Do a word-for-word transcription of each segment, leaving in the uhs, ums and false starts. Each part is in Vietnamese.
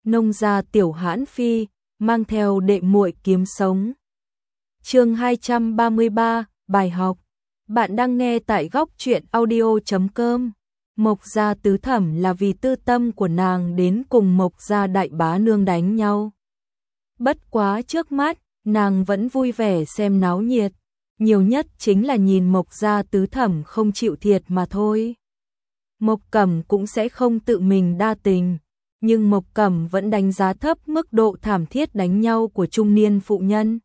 nông gia tiểu hãn phi, mang theo đệ muội kiếm sống. Chương hai trăm ba mươi ba, bài học. Bạn đang nghe tại góc truyện audio chấm com. Mộc gia tứ thẩm là vì tư tâm của nàng đến cùng Mộc gia đại bá nương đánh nhau. Bất quá trước mắt, nàng vẫn vui vẻ xem náo nhiệt, nhiều nhất chính là nhìn Mộc gia tứ thẩm không chịu thiệt mà thôi. Mộc Cẩm cũng sẽ không tự mình đa tình, nhưng Mộc Cẩm vẫn đánh giá thấp mức độ thảm thiết đánh nhau của trung niên phụ nhân.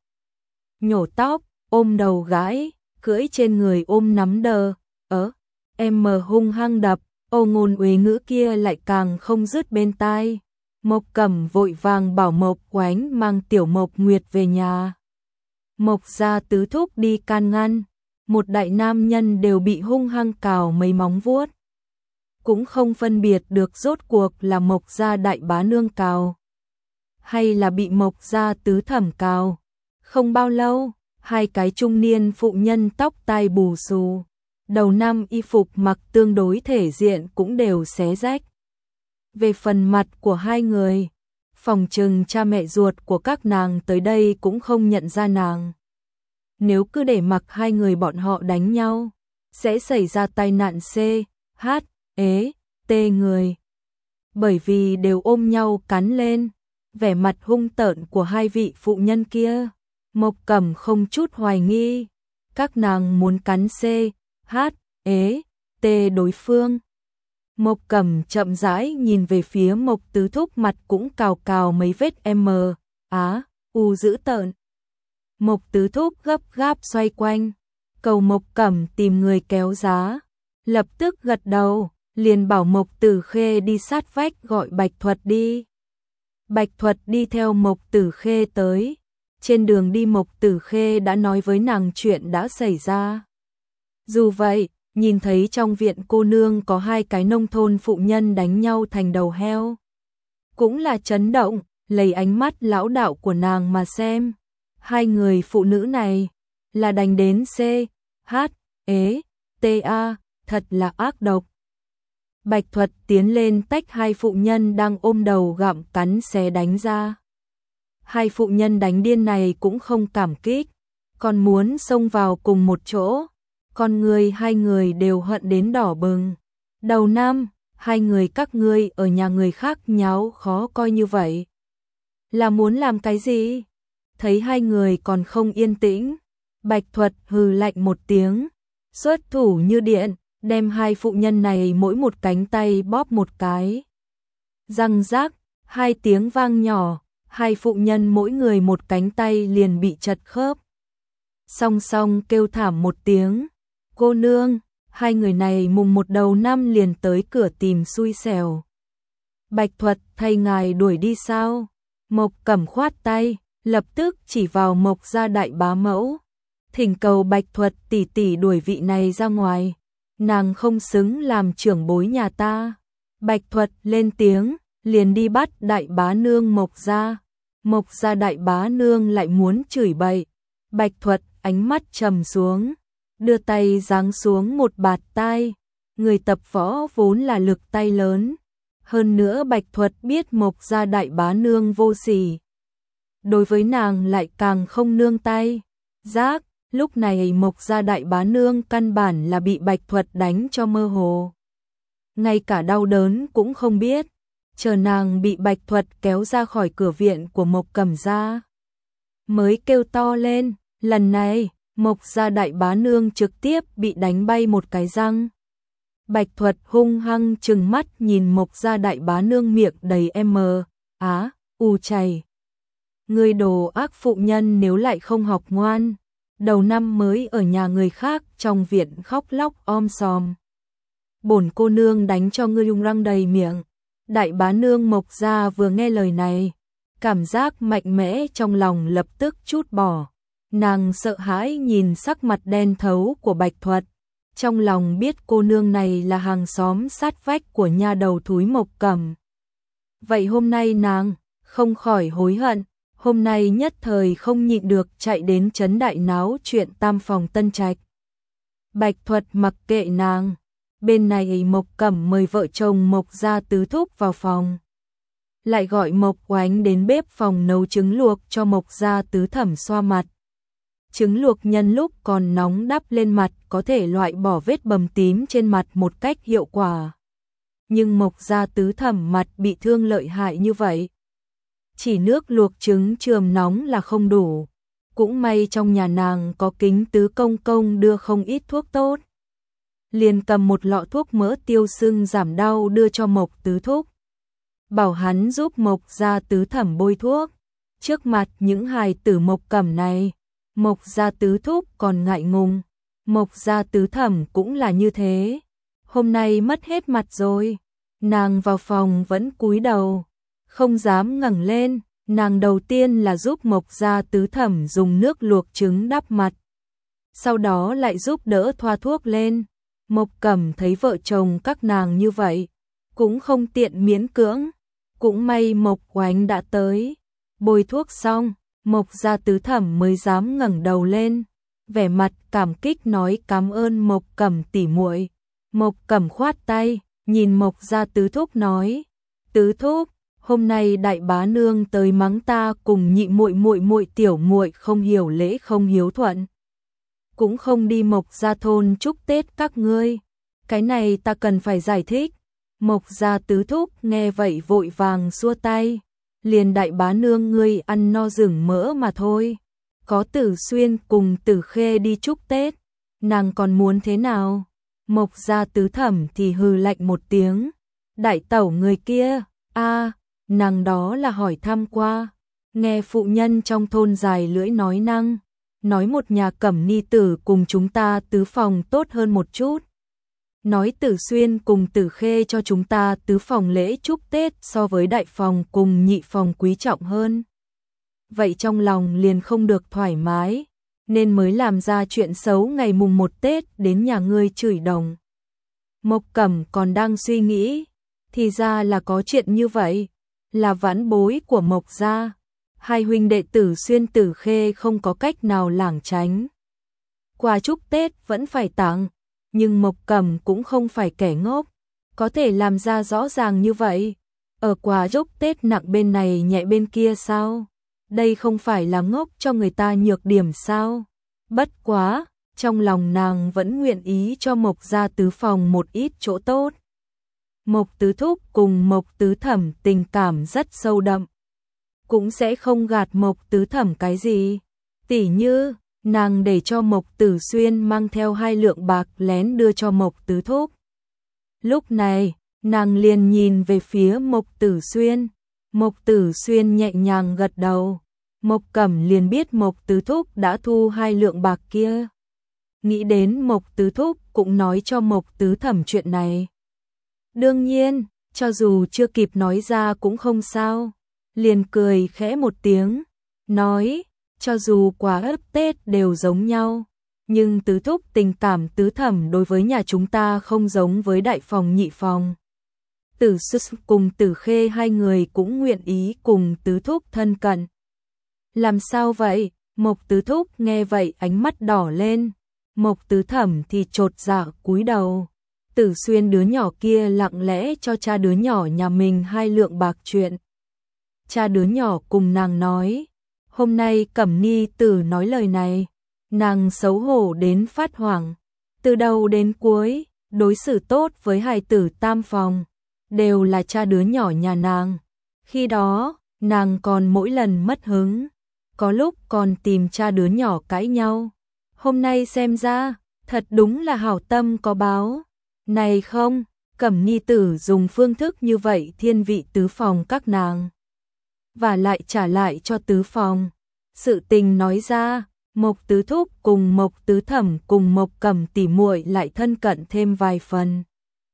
Nhổ tóc, ôm đầu gái, cưỡi trên người ôm nắm đờ, ớ, em mờ hung hăng đập, ô ngôn uế ngữ kia lại càng không dứt bên tai. Mộc Cẩm vội vàng bảo Mộc Oánh mang tiểu Mộc Nguyệt về nhà. Mộc gia tứ thúc đi can ngăn, một đại nam nhân đều bị hung hăng cào mấy móng vuốt. Cũng không phân biệt được rốt cuộc là Mộc gia đại bá nương cào, hay là bị Mộc gia tứ thẩm cào. Không bao lâu, hai cái trung niên phụ nhân tóc tai bù xù, đầu năm y phục mặc tương đối thể diện cũng đều xé rách. Về phần mặt của hai người, phòng trừng cha mẹ ruột của các nàng tới đây cũng không nhận ra nàng. Nếu cứ để mặc hai người bọn họ đánh nhau, sẽ xảy ra tai nạn C, H, ế, T người. Bởi vì đều ôm nhau cắn lên, vẻ mặt hung tợn của hai vị phụ nhân kia, Mộc Cẩm không chút hoài nghi, các nàng muốn cắn C, H, ế, T đối phương. Mộc Cẩm chậm rãi nhìn về phía Mộc tứ thúc, mặt cũng cào cào mấy vết M, á, U dữ tợn. Mộc tứ thúc gấp gáp xoay quanh, cầu Mộc Cẩm tìm người kéo giá, lập tức gật đầu, liền bảo Mộc Tử Khê đi sát vách gọi Bạch Thuật đi. Bạch Thuật đi theo Mộc Tử Khê tới, trên đường đi Mộc Tử Khê đã nói với nàng chuyện đã xảy ra. Dù vậy, nhìn thấy trong viện cô nương có hai cái nông thôn phụ nhân đánh nhau thành đầu heo, cũng là chấn động, lấy ánh mắt lão đạo của nàng mà xem. Hai người phụ nữ này là đánh đến C, H, ế, T A, thật là ác độc. Bạch Thuật tiến lên tách hai phụ nhân đang ôm đầu gặm cắn xé đánh ra. Hai phụ nhân đánh điên này cũng không cảm kích, còn muốn xông vào cùng một chỗ. Con người hai người đều hận đến đỏ bừng. Đầu năm, hai người các ngươi ở nhà người khác nháo khó coi như vậy, là muốn làm cái gì? Thấy hai người còn không yên tĩnh, Bạch Thuật hừ lạnh một tiếng, xuất thủ như điện, đem hai phụ nhân này mỗi một cánh tay bóp một cái. Răng rác, hai tiếng vang nhỏ, hai phụ nhân mỗi người một cánh tay liền bị chật khớp. Song song kêu thảm một tiếng, cô nương, hai người này mùng một đầu năm liền tới cửa tìm xui xẻo. Bạch Thuật thay ngài đuổi đi sao? Mộc Cẩm khoát tay, lập tức chỉ vào Mộc gia đại bá mẫu, thỉnh cầu Bạch Thuật tỷ tỷ đuổi vị này ra ngoài, nàng không xứng làm trưởng bối nhà ta. Bạch Thuật lên tiếng, liền đi bắt đại bá nương Mộc gia. Mộc gia đại bá nương lại muốn chửi bậy, Bạch Thuật ánh mắt trầm xuống, đưa tay giáng xuống một bạt tai. Người tập võ vốn là lực tay lớn, hơn nữa Bạch Thuật biết Mộc gia đại bá nương vô sỉ, đối với nàng lại càng không nương tay. Giác, lúc này Mộc gia đại bá nương căn bản là bị Bạch Thuật đánh cho mơ hồ, ngay cả đau đớn cũng không biết. Chờ nàng bị Bạch Thuật kéo ra khỏi cửa viện của Mộc Cẩm gia, mới kêu to lên. Lần này, Mộc gia đại bá nương trực tiếp bị đánh bay một cái răng. Bạch Thuật hung hăng trừng mắt nhìn Mộc gia đại bá nương miệng đầy M, á, U chảy. Ngươi đồ ác phụ nhân, nếu lại không học ngoan, đầu năm mới ở nhà người khác trong viện khóc lóc om sòm, bổn cô nương đánh cho ngươi lung răng đầy miệng. Đại bá nương Mộc gia vừa nghe lời này, cảm giác mạnh mẽ trong lòng lập tức trút bỏ. Nàng sợ hãi nhìn sắc mặt đen thấu của Bạch Thuật, trong lòng biết cô nương này là hàng xóm sát vách của nha đầu thúi Mộc Cẩm. Vậy hôm nay nàng không khỏi hối hận, hôm nay nhất thời không nhịn được chạy đến trấn đại náo chuyện tam phòng Tân Trạch. Bạch Thuật mặc kệ nàng, bên này Mộc Cẩm mời vợ chồng Mộc gia tứ thúc vào phòng. lại gọi Mộc Oánh đến bếp phòng nấu trứng luộc cho Mộc gia tứ thẩm xoa mặt. Trứng luộc nhân lúc còn nóng đắp lên mặt có thể loại bỏ vết bầm tím trên mặt một cách hiệu quả. Nhưng Mộc gia tứ thẩm mặt bị thương lợi hại như vậy, chỉ nước luộc trứng chườm nóng là không đủ. Cũng may trong nhà nàng có Kính tứ công công đưa không ít thuốc tốt. Liền cầm một lọ thuốc mỡ tiêu sưng giảm đau đưa cho Mộc tứ thúc, bảo hắn giúp Mộc gia tứ thẩm bôi thuốc. Trước mặt những hài tử Mộc Cẩm này, Mộc gia tứ thúc còn ngại ngùng, Mộc gia tứ thẩm cũng là như thế. Hôm nay mất hết mặt rồi, nàng vào phòng vẫn cúi đầu, không dám ngẩng lên. Nàng đầu tiên là giúp Mộc gia tứ thẩm dùng nước luộc trứng đắp mặt, sau đó lại giúp đỡ thoa thuốc lên. Mộc Cẩm thấy vợ chồng các nàng như vậy, cũng không tiện miễn cưỡng. Cũng may Mộc Oánh đã tới, bôi thuốc xong, Mộc gia tứ thẩm mới dám ngẩng đầu lên, vẻ mặt cảm kích nói cảm ơn Mộc Cẩm tỉ muội. Mộc Cẩm khoát tay, nhìn Mộc gia tứ thúc nói, tứ thúc, hôm nay đại bá nương tới mắng ta cùng nhị muội muội muội tiểu muội không hiểu lễ không hiếu thuận, cũng không đi Mộc gia thôn chúc Tết các ngươi. Cái này ta cần phải giải thích. Mộc gia tứ thúc nghe vậy vội vàng xua tay, liền đại bá nương ngươi ăn no rừng mỡ mà thôi, có Tử Xuyên cùng Tử Khê đi chúc Tết, nàng còn muốn thế nào? Mộc gia tứ thẩm thì hừ lạnh một tiếng, đại tẩu người kia, a, nàng đó là hỏi thăm qua, nghe phụ nhân trong thôn dài lưỡi nói năng, nói một nhà Cẩm ni tử cùng chúng ta tứ phòng tốt hơn một chút. Nói Tử Xuyên cùng Tử Khê cho chúng ta tứ phòng lễ chúc Tết so với đại phòng cùng nhị phòng quý trọng hơn. Vậy trong lòng liền không được thoải mái, nên mới làm ra chuyện xấu ngày mùng một Tết đến nhà ngươi chửi đồng. Mộc Cẩm còn đang suy nghĩ, thì ra là có chuyện như vậy, là vãn bối của Mộc gia. Hai huynh đệ Tử Xuyên Tử Khê không có cách nào lảng tránh. Quà chúc Tết vẫn phải tặng, nhưng Mộc Cẩm cũng không phải kẻ ngốc, có thể làm ra rõ ràng như vậy. Ở quà chúc Tết nặng bên này nhẹ bên kia sao? Đây không phải là ngốc cho người ta nhược điểm sao? Bất quá, trong lòng nàng vẫn nguyện ý cho Mộc gia tứ phòng một ít chỗ tốt. Mộc tứ thúc cùng Mộc tứ thẩm tình cảm rất sâu đậm, cũng sẽ không gạt Mộc tứ thẩm cái gì. Tỉ như, nàng để cho Mộc Tử Xuyên mang theo hai lượng bạc lén đưa cho Mộc tứ thúc. Lúc này, nàng liền nhìn về phía Mộc Tử Xuyên. Mộc Tử Xuyên nhẹ nhàng gật đầu. Mộc Cẩm liền biết Mộc tứ thúc đã thu hai lượng bạc kia. Nghĩ đến Mộc tứ thúc cũng nói cho Mộc tứ thẩm chuyện này. Đương nhiên, cho dù chưa kịp nói ra cũng không sao. Liền cười khẽ một tiếng, nói, cho dù quà ấp Tết đều giống nhau, nhưng tứ thúc tình cảm tứ thẩm đối với nhà chúng ta không giống với đại phòng nhị phòng. Tử Xuyên cùng Tử Khê hai người cũng nguyện ý cùng tứ thúc thân cận. Làm sao vậy? Mộc tứ thúc nghe vậy ánh mắt đỏ lên, Mộc tứ thẩm thì chột dạ cúi đầu. Tử Xuyên đứa nhỏ kia lặng lẽ cho cha đứa nhỏ nhà mình hai lượng bạc chuyện. Cha đứa nhỏ cùng nàng nói, hôm nay Cẩm ni tử nói lời này, nàng xấu hổ đến phát hoảng. Từ đầu đến cuối, đối xử tốt với hài tử tam phòng, đều là cha đứa nhỏ nhà nàng. Khi đó, nàng còn mỗi lần mất hứng, có lúc còn tìm cha đứa nhỏ cãi nhau. Hôm nay xem ra, thật đúng là hảo tâm có báo. Này không, Cẩm ni tử dùng phương thức như vậy thiên vị tứ phòng các nàng, và lại trả lại cho tứ phòng. Sự tình nói ra, Mộc tứ thúc cùng Mộc tứ thẩm cùng Mộc Cẩm tỉ muội lại thân cận thêm vài phần.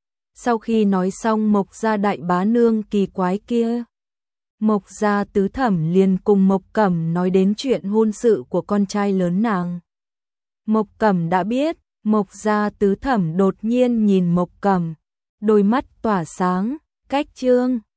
Sau khi nói xong Mộc gia đại bá nương kỳ quái kia, Mộc gia tứ thẩm liền cùng Mộc Cẩm nói đến chuyện hôn sự của con trai lớn nàng. Mộc Cẩm đã biết, Mộc gia tứ thẩm đột nhiên nhìn Mộc Cẩm, đôi mắt tỏa sáng, cách chương